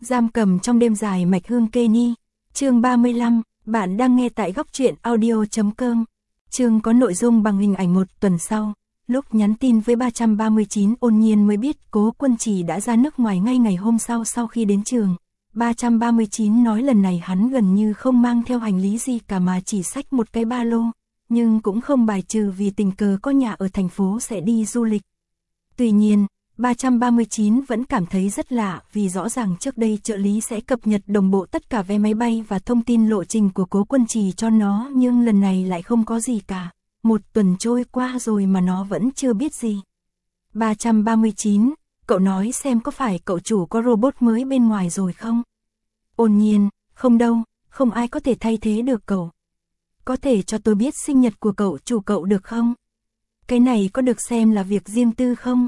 Giam cầm trong đêm dài mạch hương kê ni. Chương 35, bạn đang nghe tại góc truyện audio.com. Chương có nội dung bằng hình ảnh. Một tuần sau, lúc nhắn tin với 339, Ôn Nhiên mới biết Cố Quân Trì đã ra nước ngoài ngay ngày hôm sau khi đến trường. 339 nói lần này hắn gần như không mang theo hành lý gì cả mà chỉ xách một cái ba lô, nhưng cũng không bài trừ vì tình cờ có nhà ở thành phố sẽ đi du lịch. Tuy nhiên, 339 vẫn cảm thấy rất lạ vì rõ ràng trước đây trợ lý sẽ cập nhật đồng bộ tất cả vé máy bay và thông tin lộ trình của Cố Quân Trì cho nó, nhưng lần này lại không có gì cả. Một tuần trôi qua rồi mà nó vẫn chưa biết gì. 339, cậu nói xem có phải cậu chủ có robot mới bên ngoài rồi không? Ôn Nhiên, không đâu, không ai có thể thay thế được cậu. Có thể cho tôi biết sinh nhật của cậu chủ cậu được không? Cái này có được xem là việc riêng tư không?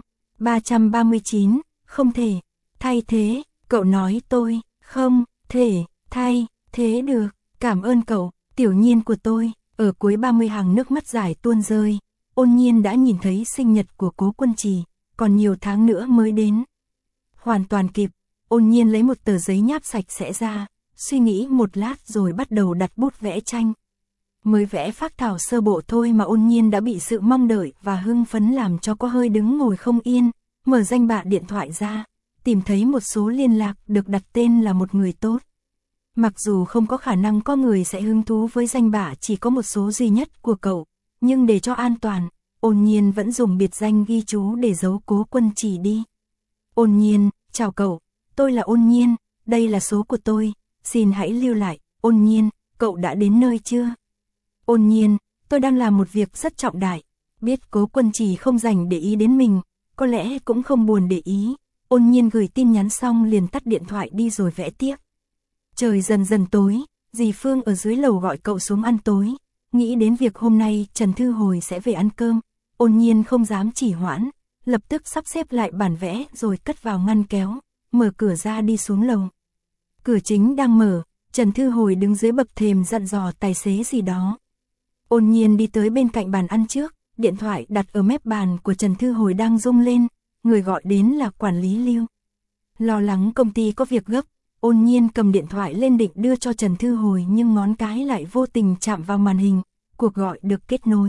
339, không thể thay thế, cậu nói tôi không thể thay thế được, cảm ơn cậu, tiểu Nhiên của tôi. Ở cuối 30 hàng nước mắt dài tuôn rơi, Ôn Nhiên đã nhìn thấy sinh nhật của Cố Quân Trì, còn nhiều tháng nữa mới đến. Hoàn toàn kịp, Ôn Nhiên lấy một tờ giấy nháp sạch sẽ ra, suy nghĩ một lát rồi bắt đầu đặt bút vẽ tranh. Mới vẽ phác thảo sơ bộ thôi mà Ôn Nhiên đã bị sự mong đợi và hưng phấn làm cho có hơi đứng ngồi không yên, mở danh bạ điện thoại ra, tìm thấy một số liên lạc được đặt tên là một người tốt. Mặc dù không có khả năng có người sẽ hứng thú với danh bạ chỉ có một số duy nhất của cậu, nhưng để cho an toàn, Ôn Nhiên vẫn dùng biệt danh ghi chú để giấu Cố Quân Trì đi. Ôn Nhiên, chào cậu, tôi là Ôn Nhiên, đây là số của tôi, xin hãy lưu lại. Ôn Nhiên, cậu đã đến nơi chưa? Ôn Nhiên, tôi đang làm một việc rất trọng đại, biết Cố Quân Trì không dành để ý đến mình, có lẽ cũng không buồn để ý. Ôn Nhiên gửi tin nhắn xong liền tắt điện thoại đi rồi vẽ tiếp. Trời dần dần tối, dì Phương ở dưới lầu gọi cậu xuống ăn tối, nghĩ đến việc hôm nay Trần Thư Hồi sẽ về ăn cơm, Ôn Nhiên không dám trì hoãn, lập tức sắp xếp lại bản vẽ rồi cất vào ngăn kéo, mở cửa ra đi xuống lầu. Cửa chính đang mở, Trần Thư Hồi đứng dưới bậc thềm dặn dò tài xế gì đó. Ôn Nhiên đi tới bên cạnh bàn ăn trước, điện thoại đặt ở mép bàn của Trần Thư Hồi đang rung lên, người gọi đến là quản lý Lưu. Lo lắng công ty có việc gấp, Ôn Nhiên cầm điện thoại lên định đưa cho Trần Thư Hồi nhưng ngón cái lại vô tình chạm vào màn hình, cuộc gọi được kết nối.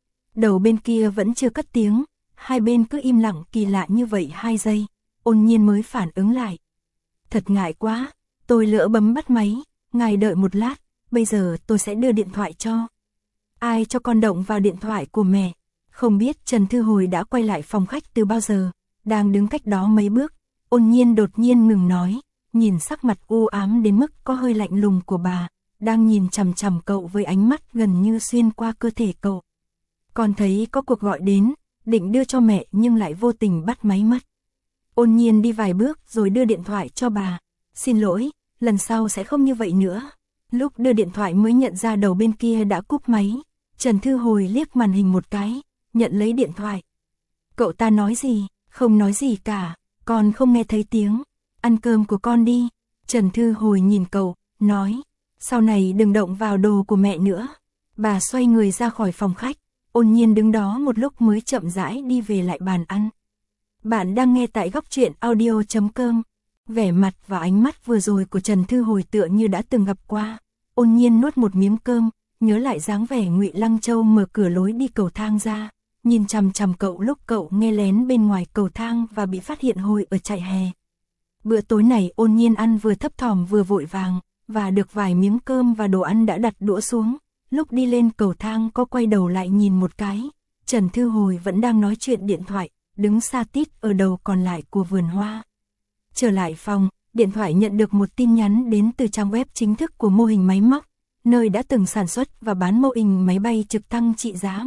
Đầu bên kia vẫn chưa cất tiếng, hai bên cứ im lặng kỳ lạ như vậy 2 giây, Ôn Nhiên mới phản ứng lại. Thật ngại quá, tôi lỡ bấm bắt máy, ngài đợi một lát, bây giờ tôi sẽ đưa điện thoại cho. Ai cho con động vào điện thoại của mẹ? Không biết Trần Thư Hồi đã quay lại phòng khách từ bao giờ, đang đứng cách đó mấy bước, Ôn Nhiên đột nhiên ngừng nói, nhìn sắc mặt u ám đến mức có hơi lạnh lùng của bà, đang nhìn chằm chằm cậu với ánh mắt gần như xuyên qua cơ thể cậu. Con thấy có cuộc gọi đến, định đưa cho mẹ nhưng lại vô tình bắt máy mất. Ôn Nhiên đi vài bước rồi đưa điện thoại cho bà. Xin lỗi, lần sau sẽ không như vậy nữa. Lúc đưa điện thoại mới nhận ra đầu bên kia đã cúp máy. Trần Thư Hồi liếc màn hình một cái, nhận lấy điện thoại. Cậu ta nói gì? Không nói gì cả, con không nghe thấy tiếng. Ăn cơm của con đi. Trần Thư Hồi nhìn cậu, nói, sau này đừng động vào đồ của mẹ nữa. Bà xoay người ra khỏi phòng khách, Ôn Nhiên đứng đó một lúc mới chậm rãi đi về lại bàn ăn. Bạn đang nghe tại góc truyện audio.com. Vẻ mặt và ánh mắt vừa rồi của Trần Thư Hồi tựa như đã từng gặp qua. Ôn Nhiên nuốt một miếng cơm, nhớ lại dáng vẻ Ngụy Lăng Châu mở cửa lối đi cầu thang ra, nhìn chằm chằm cậu lúc cậu nghe lén bên ngoài cầu thang và bị phát hiện hồi ở trại hè. Bữa tối này Ôn Nhiên ăn vừa thấp thỏm vừa vội vàng, và được vài miếng cơm và đồ ăn đã đặt đũa xuống. Lúc đi lên cầu thang có quay đầu lại nhìn một cái, Trần Thư Hồi vẫn đang nói chuyện điện thoại, đứng xa tít ở đầu còn lại của vườn hoa. Trở lại phòng, điện thoại nhận được một tin nhắn đến từ trang web chính thức của mô hình máy móc, nơi đã từng sản xuất và bán mô hình máy bay trực thăng trị giá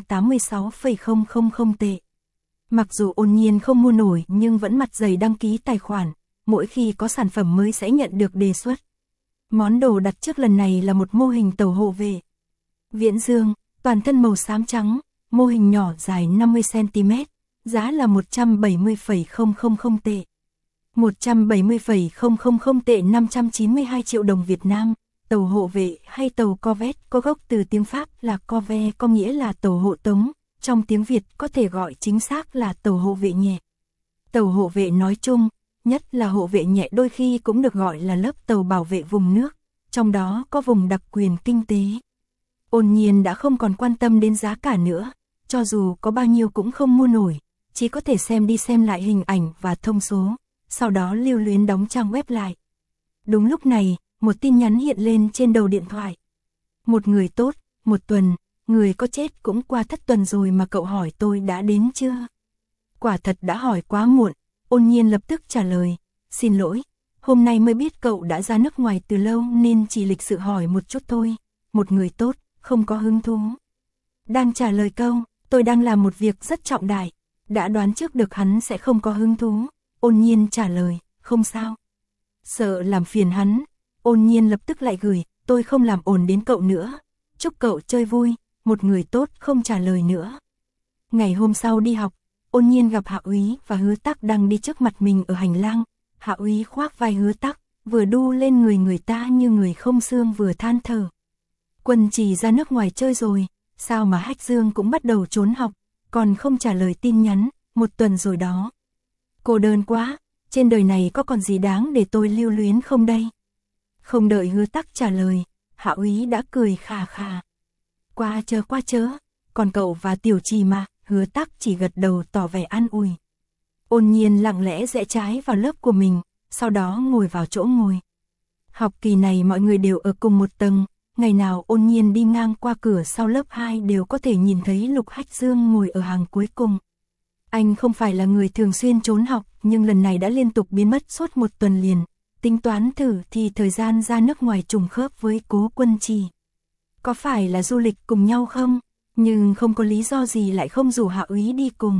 186,000 tệ. Mặc dù Ôn Nhiên không mua nổi nhưng vẫn mặt dày đăng ký tài khoản, mỗi khi có sản phẩm mới sẽ nhận được đề xuất. Món đồ đặt trước lần này là một mô hình tàu hộ vệ Viễn Dương, toàn thân màu xám trắng, mô hình nhỏ dài 50cm, giá là 170,000 tệ. 170,000 tệ 592 triệu đồng Việt Nam. Tàu hộ vệ hay tàu Corvette có gốc từ tiếng Pháp là Corvette có nghĩa là tàu hộ tống, trong tiếng Việt có thể gọi chính xác là tàu hộ vệ nhẹ. Tàu hộ vệ nói chung, nhất là hộ vệ nhẹ đôi khi cũng được gọi là lớp tàu bảo vệ vùng nước, trong đó có vùng đặc quyền kinh tế. Ôn Nhiên đã không còn quan tâm đến giá cả nữa, cho dù có bao nhiêu cũng không mua nổi, chỉ có thể xem đi xem lại hình ảnh và thông số, sau đó lưu luyến đóng trang web lại. Đúng lúc này, một tin nhắn hiện lên trên đầu điện thoại. Một người tốt, một tuần, người có chết cũng qua thất tuần rồi mà cậu hỏi tôi đã đến chưa? Quả thật đã hỏi quá muộn, Ôn Nhiên lập tức trả lời, xin lỗi, hôm nay mới biết cậu đã ra nước ngoài từ lâu nên chỉ lịch sự hỏi một chút thôi, một người tốt, không có hứng thú. Đang trả lời câu, tôi đang làm một việc rất trọng đại, đã đoán trước được hắn sẽ không có hứng thú, Ôn Nhiên trả lời, không sao. Sợ làm phiền hắn, Ôn Nhiên lập tức lại gửi, tôi không làm ồn đến cậu nữa, chúc cậu chơi vui, một người tốt không trả lời nữa. Ngày hôm sau đi học, Ôn Nhiên gặp Hạ Úy và Hứa Tắc đang đi trước mặt mình ở hành lang. Hạ Úy khoác vai Hứa Tắc, vừa đu lên người ta như người không xương vừa than thở. Quân Trì ra nước ngoài chơi rồi, sao mà Hách Dương cũng bắt đầu trốn học, còn không trả lời tin nhắn, một tuần rồi đó. Cô đơn quá, trên đời này có còn gì đáng để tôi lưu luyến không đây? Không đợi Hứa Tắc trả lời, Hạ Úy đã cười khà khà. Qua chớ, còn cậu và Tiểu Trì mà, Hứa Tắc chỉ gật đầu tỏ vẻ an ủi. Ôn Nhiên lặng lẽ rẽ trái vào lớp của mình, sau đó ngồi vào chỗ ngồi. Học kỳ này mọi người đều ở cùng một tầng, ngày nào Ôn Nhiên đi ngang qua cửa sau lớp 2 đều có thể nhìn thấy Lục Hách Dương ngồi ở hàng cuối cùng. Anh không phải là người thường xuyên trốn học, nhưng lần này đã liên tục biến mất suốt một tuần liền. Tính toán thử thì thời gian ra nước ngoài trùng khớp với Cố Quân Trì. Có phải là du lịch cùng nhau không? Nhưng không có lý do gì lại không rủ Hạ Úy đi cùng.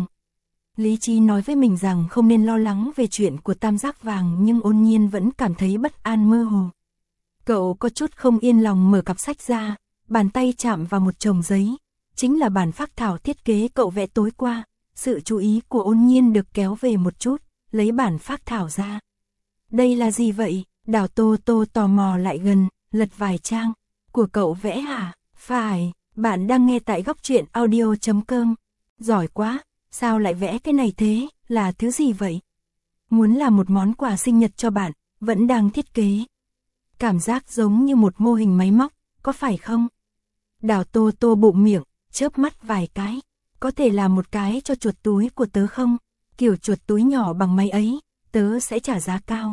Lý trí nói với mình rằng không nên lo lắng về chuyện của Tam Giác Vàng, nhưng Ôn Nhiên vẫn cảm thấy bất an mơ hồ. Cậu có chút không yên lòng mở cặp sách ra, bàn tay chạm vào một chồng giấy, chính là bản phác thảo thiết kế cậu vẽ tối qua. Sự chú ý của Ôn Nhiên được kéo về một chút, lấy bản phác thảo ra. Đây là gì vậy? Đào Tô Tô tò mò lại gần, lật vài trang. Của cậu vẽ hả? Phải, bạn đang nghe tại góc truyện audio.com. Giỏi quá, sao lại vẽ cái này thế, là thứ gì vậy? Muốn làm một món quà sinh nhật cho bạn, vẫn đang thiết kế. Cảm giác giống như một mô hình máy móc, có phải không? Đào Tô Tô bụng miệng, chớp mắt vài cái. Có thể làm một cái cho chuột túi của tớ không? Kiểu chuột túi nhỏ bằng máy ấy, tớ sẽ trả giá cao.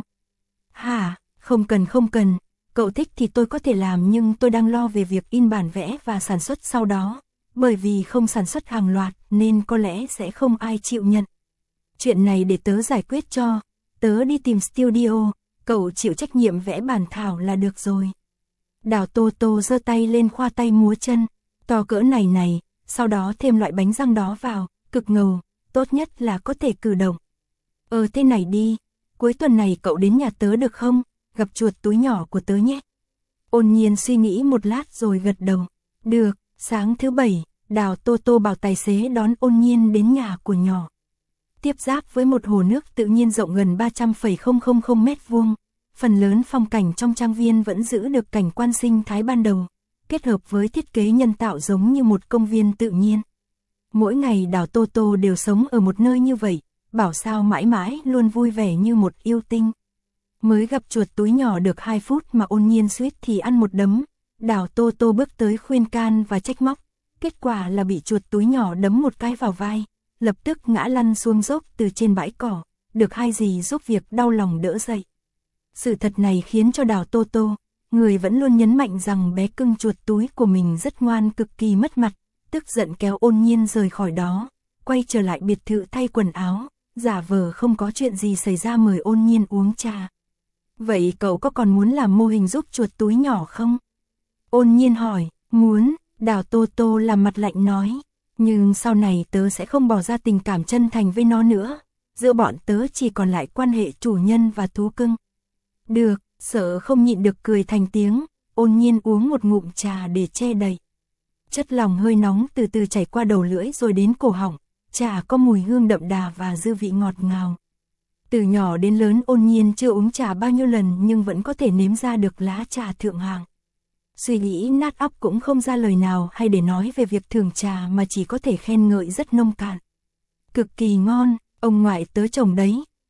Hả, không cần, cậu thích thì tôi có thể làm, nhưng tôi đang lo về việc in bản vẽ và sản xuất sau đó. Bởi vì không sản xuất hàng loạt nên có lẽ sẽ không ai chịu nhận. Chuyện này để tớ giải quyết cho, tớ đi tìm studio, cậu chịu trách nhiệm vẽ bản thảo là được rồi. Đào Tô Tô giơ tay lên khoa tay múa chân, to cỡ này, sau đó thêm loại bánh răng đó vào, cực ngầu, tốt nhất là có thể cử động. Thế này đi, cuối tuần này cậu đến nhà tớ được không, gặp chuột túi nhỏ của tớ nhé. Ôn Nhiên suy nghĩ một lát rồi gật đầu, được, sáng thứ Bảy, Đào Tô Tô bảo tài xế đón Ôn Nhiên đến nhà của nhỏ. Tiếp giáp với một hồ nước tự nhiên rộng gần 300,000 mét vuông, phần lớn phong cảnh trong trang viên vẫn giữ được cảnh quan sinh thái ban đầu, kết hợp với thiết kế nhân tạo giống như một công viên tự nhiên. Mỗi ngày Đào Tô Tô đều sống ở một nơi như vậy, bảo sao mãi mãi luôn vui vẻ như một yêu tinh. Mới gặp chuột túi nhỏ được 2 phút mà Ôn Nhiên suýt thì ăn một đấm. Đào Tô Tô bước tới khuyên can và trách móc, kết quả là bị chuột túi nhỏ đấm một cái vào vai, lập tức ngã lăn xuống dốc từ trên bãi cỏ, được hai dì giúp việc đau lòng đỡ dậy. Sự thật này khiến cho Đào Tô Tô, người vẫn luôn nhấn mạnh rằng bé cưng chuột túi của mình rất ngoan, cực kỳ mất mặt, tức giận kéo Ôn Nhiên rời khỏi đó, quay trở lại biệt thự thay quần áo, giả vờ không có chuyện gì xảy ra mời Ôn Nhiên uống trà. Vậy cậu có còn muốn làm mô hình giúp chuột túi nhỏ không? Ôn Nhiên hỏi, muốn. Đào Tô Tô làm mặt lạnh nói, nhưng sau này tớ sẽ không bỏ ra tình cảm chân thành với nó nữa, giữa bọn tớ chỉ còn lại quan hệ chủ nhân và thú cưng. Được, sợ không nhịn được cười thành tiếng, Ôn Nhiên uống một ngụm trà để che đậy. Chất lỏng hơi nóng từ từ chảy qua đầu lưỡi rồi đến cổ họng, trà có mùi hương đậm đà và dư vị ngọt ngào. Từ nhỏ đến lớn Ôn Nhiên chưa uống trà bao nhiêu lần nhưng vẫn có thể nếm ra được lá trà thượng hạng. Suy nghĩ nát óc cũng không ra lời nào hay để nói về việc thưởng trà mà chỉ có thể khen ngợi rất nông cạn. Cực kỳ ngon, ông ngoại tớ trồng đấy,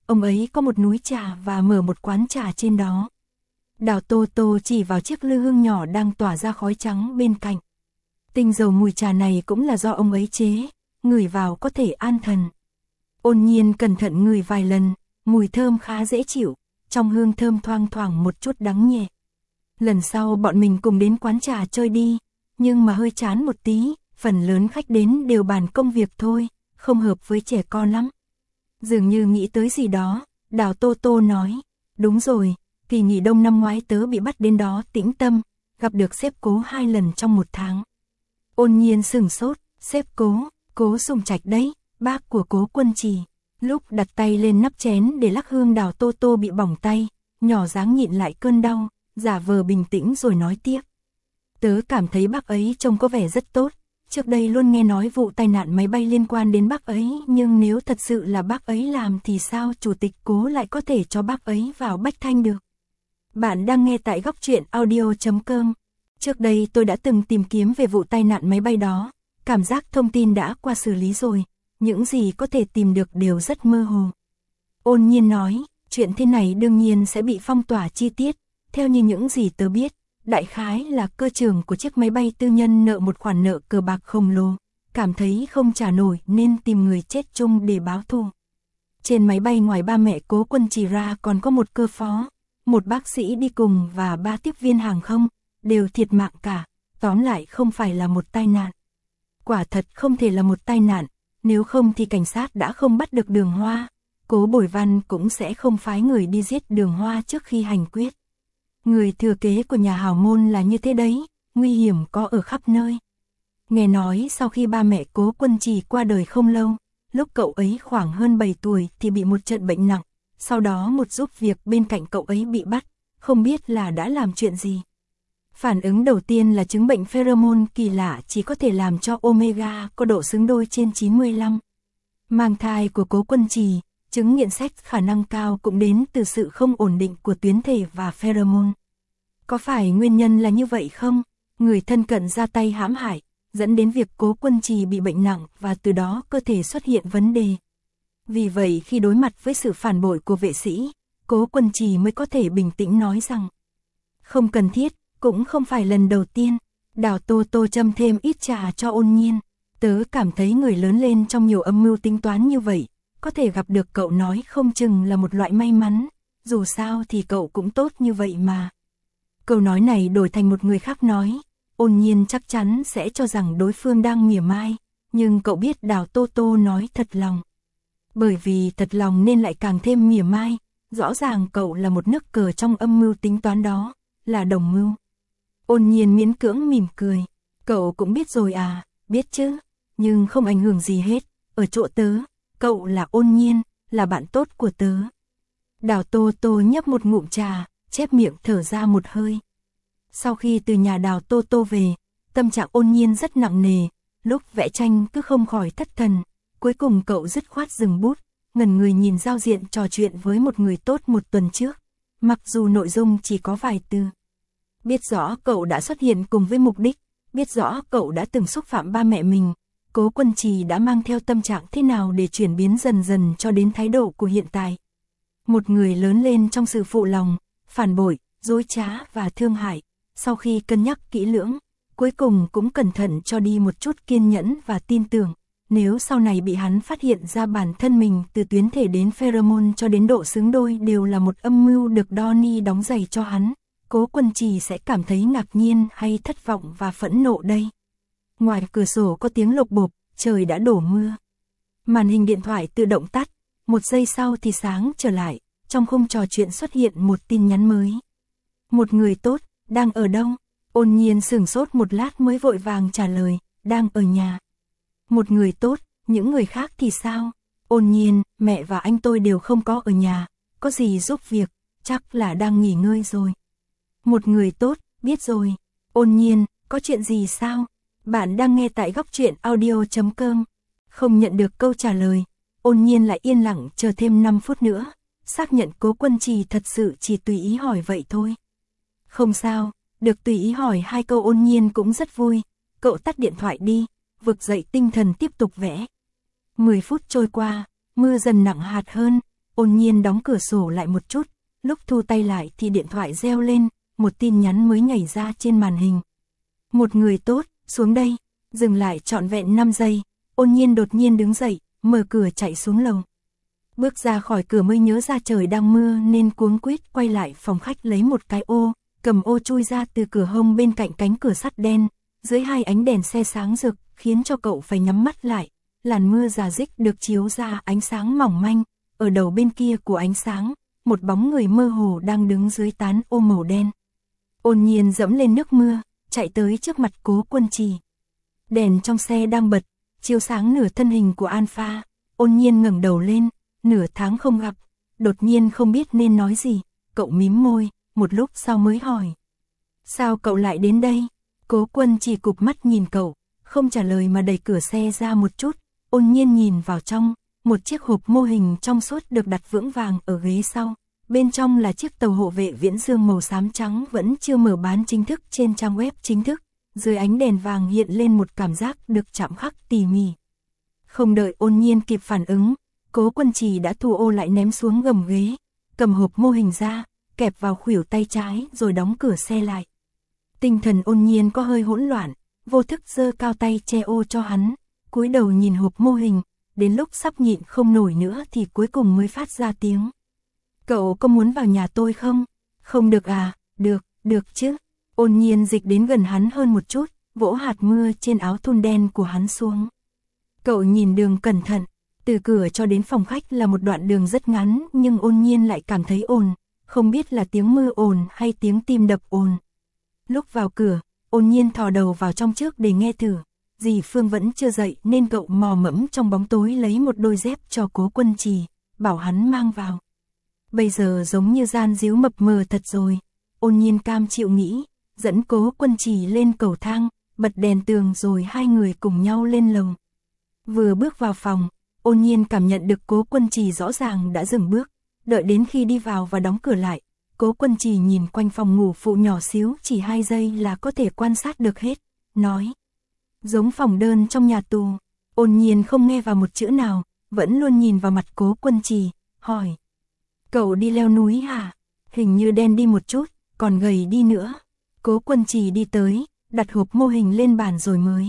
ông ấy có một núi trà và mở một quán trà trên đó. Đào Tô Tô chỉ vào chiếc lư hương nhỏ đang tỏa ra khói trắng bên cạnh. Tinh dầu mùi trà này cũng là do ông ấy chế, ngửi vào có thể an thần. Ôn Nhiên cẩn thận ngửi vài lần, mùi thơm khá dễ chịu, trong hương thơm thoang thoảng một chút đắng nhẹ. Lần sau bọn mình cùng đến quán trà chơi đi, nhưng mà hơi chán một tí, phần lớn khách đến đều bàn công việc thôi, không hợp với trẻ con lắm. Dường như nghĩ tới gì đó, Đào Tô Tô nói, đúng rồi, kỳ nghỉ đông năm ngoái tớ bị bắt đến đó tĩnh tâm, gặp được sếp Cố 2 lần trong 1 tháng. Ôn Nhiên sửng sốt, sếp Cố Sùng Trạch đấy, bác của Cố Quân Trì. Lúc đặt tay lên nắp chén để lắc hương, Đào Tô Tô bị bỏng tay, nhỏ dáng nhịn lại cơn đau, giả vờ bình tĩnh rồi nói tiếp. Tớ cảm thấy bác ấy trông có vẻ rất tốt, trước đây luôn nghe nói vụ tai nạn máy bay liên quan đến bác ấy, nhưng nếu thật sự là bác ấy làm thì sao chủ tịch Cố lại có thể cho bác ấy vào Bách Thanh được? Bạn đang nghe tại góc truyện audio.com. Trước đây tôi đã từng tìm kiếm về vụ tai nạn máy bay đó, cảm giác thông tin đã qua xử lý rồi, những gì có thể tìm được đều rất mơ hồ. Ôn Nhiên nói, chuyện thế này đương nhiên sẽ bị phong tỏa chi tiết, theo như những gì tớ biết, đại khái là cơ trưởng của chiếc máy bay tư nhân nợ một khoản nợ cờ bạc khổng lồ, cảm thấy không trả nổi nên tìm người chết chung để báo thù. Trên máy bay ngoài ba mẹ Cố Quân Trì ra còn có một cơ phó, một bác sĩ đi cùng và 3 tiếp viên hàng không, đều thiệt mạng cả, tóm lại không phải là một tai nạn. Quả thật không thể là một tai nạn, nếu không thì cảnh sát đã không bắt được Đường Hoa, Cố Bồi Văn cũng sẽ không phái người đi giết Đường Hoa trước khi hành quyết. Người thừa kế của nhà hào môn là như thế đấy, nguy hiểm có ở khắp nơi. Nghe nói sau khi ba mẹ Cố Quân Trì qua đời không lâu, lúc cậu ấy khoảng hơn 7 tuổi thì bị một trận bệnh nặng, sau đó một giúp việc bên cạnh cậu ấy bị bắt, không biết là đã làm chuyện gì. Phản ứng đầu tiên là chứng bệnh pheromone kỳ lạ chỉ có thể làm cho omega có độ xứng đôi trên 95. Mang thai của Cố Quân Trì, chứng nghiện sex khả năng cao cũng đến từ sự không ổn định của tuyến thể và pheromone. Có phải nguyên nhân là như vậy không? Người thân cận ra tay hãm hại, dẫn đến việc Cố Quân Trì bị bệnh nặng và từ đó cơ thể xuất hiện vấn đề. Vì vậy khi đối mặt với sự phản bội của vệ sĩ, Cố Quân Trì mới có thể bình tĩnh nói rằng không cần thiết, cũng không phải lần đầu tiên. Đào Tô Tô châm thêm ít trà cho Ôn Nhiên. Tớ cảm thấy người lớn lên trong nhiều âm mưu tính toán như vậy, có thể gặp được cậu nói không chừng là một loại may mắn, dù sao thì cậu cũng tốt như vậy mà. Câu nói này đổi thành một người khác nói, Ôn Nhiên chắc chắn sẽ cho rằng đối phương đang mỉa mai, nhưng cậu biết Đào Tô Tô nói thật lòng. Bởi vì thật lòng nên lại càng thêm mỉa mai, rõ ràng cậu là một nước cờ trong âm mưu tính toán đó, là đồng mưu. Ôn Nhiên miễn cưỡng mỉm cười, cậu cũng biết rồi à, biết chứ, nhưng không ảnh hưởng gì hết, ở chỗ tớ, cậu là Ôn Nhiên, là bạn tốt của tớ. Đào Tô Tô nhấp một ngụm trà, chép miệng thở ra một hơi. Sau khi từ nhà Đào Tô Tô về, tâm trạng Ôn Nhiên rất nặng nề, lúc vẽ tranh cứ không khỏi thất thần, cuối cùng cậu dứt khoát dừng bút, ngẩn người nhìn giao diện trò chuyện với một người tốt một tuần trước, mặc dù nội dung chỉ có vài từ. Biết rõ cậu đã xuất hiện cùng với mục đích, biết rõ cậu đã từng xúc phạm ba mẹ mình, Cố Quân Trì đã mang theo tâm trạng thế nào để chuyển biến dần dần cho đến thái độ của hiện tại. Một người lớn lên trong sự phụ lòng, phản bội, dối trá và thương hại, sau khi cân nhắc kỹ lưỡng, cuối cùng cũng cẩn thận cho đi một chút kiên nhẫn và tin tưởng, nếu sau này bị hắn phát hiện ra bản thân mình từ tuyến thể đến pheromone cho đến độ xứng đôi đều là một âm mưu được Donnie đóng giày cho hắn, Cố Quân Trì sẽ cảm thấy ngạc nhiên hay thất vọng và phẫn nộ đây. Ngoài cửa sổ có tiếng lộc bộp, trời đã đổ mưa. Màn hình điện thoại tự động tắt, một giây sau thì sáng trở lại, trong khung trò chuyện xuất hiện một tin nhắn mới. Một người tốt, đang ở đâu? Ôn Nhiên sửng sốt một lát mới vội vàng trả lời, đang ở nhà. Một người tốt, những người khác thì sao? Ôn Nhiên, mẹ và anh tôi đều không có ở nhà, có gì giúp việc, chắc là đang nghỉ ngơi rồi. Một người tốt, biết rồi. Ôn Nhiên, có chuyện gì sao? Bạn đang nghe tại góc truyện audio.com. Không nhận được câu trả lời, Ôn Nhiên lại yên lặng chờ thêm 5 phút nữa, xác nhận Cố Quân Trì thật sự chỉ tùy ý hỏi vậy thôi. Không sao, được tùy ý hỏi 2 câu Ôn Nhiên cũng rất vui, cậu tắt điện thoại đi, vực dậy tinh thần tiếp tục vẽ. 10 phút trôi qua, mưa dần nặng hạt hơn, Ôn Nhiên đóng cửa sổ lại một chút, lúc thu tay lại thì điện thoại reo lên, một tin nhắn mới nhảy ra trên màn hình. Một người tốt, xuống đây, dừng lại trọn vẹn 5 giây, Ôn Nhiên đột nhiên đứng dậy, mở cửa chạy xuống lầu. Bước ra khỏi cửa mới nhớ ra trời đang mưa nên cuống quýt quay lại phòng khách lấy một cái ô, cầm ô chui ra từ cửa hông bên cạnh cánh cửa sắt đen, dưới hai ánh đèn xe sáng rực, khiến cho cậu phải nhắm mắt lại. Làn mưa rả rích được chiếu ra ánh sáng mỏng manh, ở đầu bên kia của ánh sáng, một bóng người mơ hồ đang đứng dưới tán ô màu đen. Ôn Nhiên dẫm lên nước mưa, chạy tới trước mặt Cố Quân Trì. Đèn trong xe đang bật, chiếu sáng nửa thân hình của Alpha. Ôn Nhiên ngẩng đầu lên, nửa tháng không gặp, đột nhiên không biết nên nói gì, cậu mím môi, một lúc sau mới hỏi. Sao cậu lại đến đây? Cố Quân Trì cụp mắt nhìn cậu, không trả lời mà đẩy cửa xe ra một chút. Ôn Nhiên nhìn vào trong, một chiếc hộp mô hình trong suốt được đặt vững vàng ở ghế sau. Bên trong là chiếc tàu hộ vệ Viễn Dương màu xám trắng vẫn chưa mở bán chính thức trên trang web chính thức. Dưới ánh đèn vàng hiện lên một cảm giác được chạm khắc tỉ mỉ. Không đợi Ôn Nhiên kịp phản ứng, Cố Quân Trì đã thu ô lại ném xuống gầm ghế, cầm hộp mô hình ra, kẹp vào khuỷu tay trái rồi đóng cửa xe lại. Tinh thần Ôn Nhiên có hơi hỗn loạn, vô thức giơ cao tay che ô cho hắn, cúi đầu nhìn hộp mô hình, đến lúc sắp nhịn không nổi nữa thì cuối cùng mới phát ra tiếng. Cậu có muốn vào nhà tôi không? Không được à? Được chứ. Ôn Nhiên dịch đến gần hắn hơn một chút, vỗ hạt mưa trên áo thun đen của hắn xuống. Cậu nhìn đường cẩn thận, từ cửa cho đến phòng khách là một đoạn đường rất ngắn nhưng Ôn Nhiên lại cảm thấy ồn, không biết là tiếng mưa ồn hay tiếng tim đập ồn. Lúc vào cửa, Ôn Nhiên thò đầu vào trong trước để nghe thử. Dì Phương vẫn chưa dậy nên cậu mò mẫm trong bóng tối lấy một đôi dép cho Cố Quân Trì, bảo hắn mang vào. Bây giờ giống như gian díu mập mờ thật rồi. Ôn Nhiên cam chịu nghĩ, dẫn Cố Quân Trì lên cầu thang, bật đèn tường rồi hai người cùng nhau lên lầu. Vừa bước vào phòng, Ôn Nhiên cảm nhận được Cố Quân Trì rõ ràng đã dừng bước, đợi đến khi đi vào và đóng cửa lại. Cố Quân Trì nhìn quanh phòng ngủ phụ nhỏ xíu chỉ 2 giây là có thể quan sát được hết, nói. Giống phòng đơn trong nhà tù. Ôn Nhiên không nghe vào một chữ nào, vẫn luôn nhìn vào mặt Cố Quân Trì, hỏi. Cậu đi leo núi hả? Hình như đen đi một chút, còn gầy đi nữa. Cố Quân Trì đi tới, đặt hộp mô hình lên bàn rồi mới.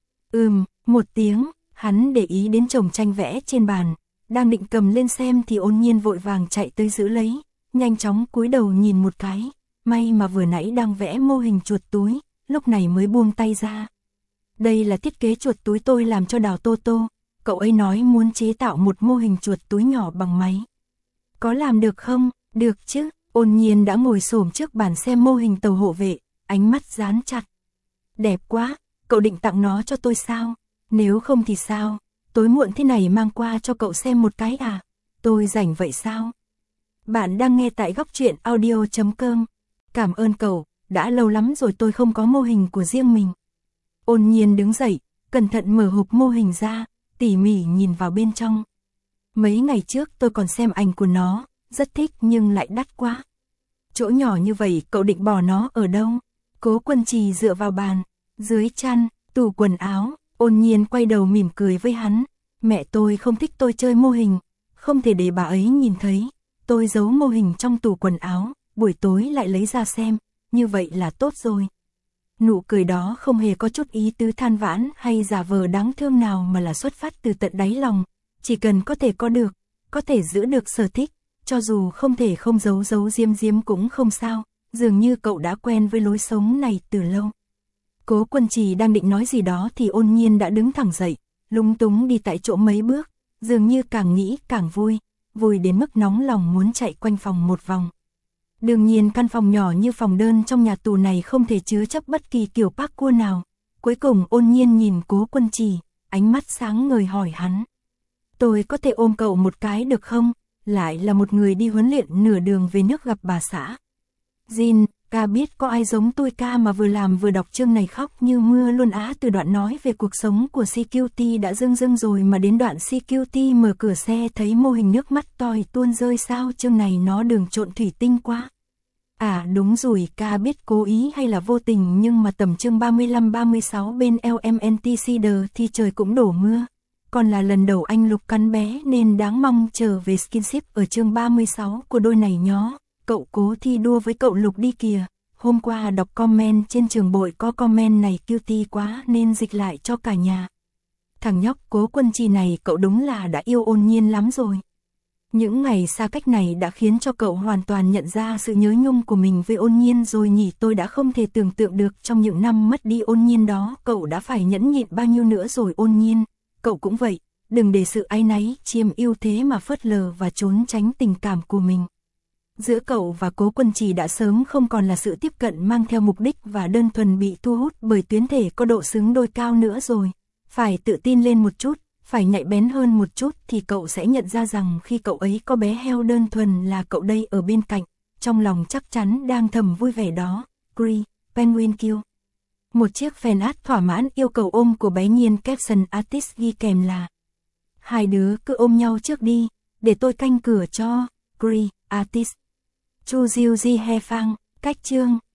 Một tiếng, hắn để ý đến chồng tranh vẽ trên bàn, đang định cầm lên xem thì Ôn Nhiên vội vàng chạy tới giữ lấy, nhanh chóng cúi đầu nhìn một cái, may mà vừa nãy đang vẽ mô hình chuột túi, lúc này mới buông tay ra. Đây là thiết kế chuột túi tôi làm cho Đào Tô Tô, cậu ấy nói muốn chế tạo một mô hình chuột túi nhỏ bằng máy. Có làm được không? Được chứ. Ôn Nhiên đã ngồi xổm trước bàn xem mô hình tàu hộ vệ, ánh mắt dán chặt. Đẹp quá, cậu định tặng nó cho tôi sao? Nếu không thì sao? Tối muộn thế này mang qua cho cậu xem một cái à? Tôi rảnh vậy sao? Bạn đang nghe tại góc truyện audio.com. Cảm ơn cậu, đã lâu lắm rồi tôi không có mô hình của riêng mình. Ôn Nhiên đứng dậy, cẩn thận mở hộp mô hình ra, tỉ mỉ nhìn vào bên trong. Mấy ngày trước tôi còn xem ảnh của nó, rất thích nhưng lại đắt quá. Chỗ nhỏ như vậy cậu định bỏ nó ở đâu? Cố Quân Trì dựa vào bàn, dưới chăn, tủ quần áo. Ôn Nhiên quay đầu mỉm cười với hắn. Mẹ tôi không thích tôi chơi mô hình, không thể để bà ấy nhìn thấy. Tôi giấu mô hình trong tủ quần áo, buổi tối lại lấy ra xem, như vậy là tốt rồi. Nụ cười đó không hề có chút ý tứ than vãn hay giả vờ đáng thương nào mà là xuất phát từ tận đáy lòng. Chỉ cần có thể có được, có thể giữ được sở thích, cho dù không thể không giấu giếm cũng không sao, dường như cậu đã quen với lối sống này từ lâu. Cố Quân Trì đang định nói gì đó thì Ôn Nhiên đã đứng thẳng dậy, lúng túng đi tại chỗ mấy bước, dường như càng nghĩ càng vui đến mức nóng lòng muốn chạy quanh phòng một vòng. Đương nhiên căn phòng nhỏ như phòng đơn trong nhà tù này không thể chứa chấp bất kỳ kiểu parkour nào. Cuối cùng Ôn Nhiên nhìn Cố Quân Trì, ánh mắt sáng ngời hỏi hắn. Tôi có thể ôm cậu một cái được không? Lại là một người đi huấn luyện nửa đường về nước gặp bà xã. Jin, ca biết có ai giống tôi ca mà vừa làm vừa đọc chương này khóc như mưa luôn á. Từ đoạn nói về cuộc sống của Security đã dưng rồi mà đến đoạn Security mở cửa xe thấy mô hình nước mắt tòi tuôn rơi sao. Chương này nó đường trộn thủy tinh quá. À đúng rồi, ca biết cố ý hay là vô tình nhưng mà tầm chương 35-36 bên LMNT Cedar thì trời cũng đổ mưa. còn là lần đầu anh Lục cắn bé nên đáng mong chờ về skinship ở chương 36 của đôi này nhó. Cậu cố thi đua với cậu Lục đi kìa. Hôm qua đọc comment trên trường bội có comment này cute quá nên dịch lại cho cả nhà. Thằng nhóc Cố Quân Trì này cậu đúng là đã yêu Ôn Nhiên lắm rồi. Những ngày xa cách này đã khiến cho cậu hoàn toàn nhận ra sự nhớ nhung của mình với Ôn Nhiên rồi nhỉ. Tôi đã không thể tưởng tượng được trong những năm mất đi Ôn Nhiên đó cậu đã phải nhẫn nhịn bao nhiêu nữa rồi. Ôn Nhiên, cậu cũng vậy, đừng để sự áy náy chiếm ưu thế mà phớt lờ và trốn tránh tình cảm của mình. Giữa cậu và Cố Quân Trì đã sớm không còn là sự tiếp cận mang theo mục đích và đơn thuần bị thu hút bởi tuyến thể có độ xứng đôi cao nữa rồi. Phải tự tin lên một chút, phải nhạy bén hơn một chút thì cậu sẽ nhận ra rằng khi cậu ấy có bé heo đơn thuần là cậu đây ở bên cạnh, trong lòng chắc chắn đang thầm vui vẻ đó. Cree, Penguin Kill. Một chiếc fan art thỏa mãn yêu cầu ôm của bé Nhiên, caption artist ghi kèm là: hai đứa cứ ôm nhau trước đi, để tôi canh cửa cho. Cree, artist. Chu Diêu Di He Phang, cách chương.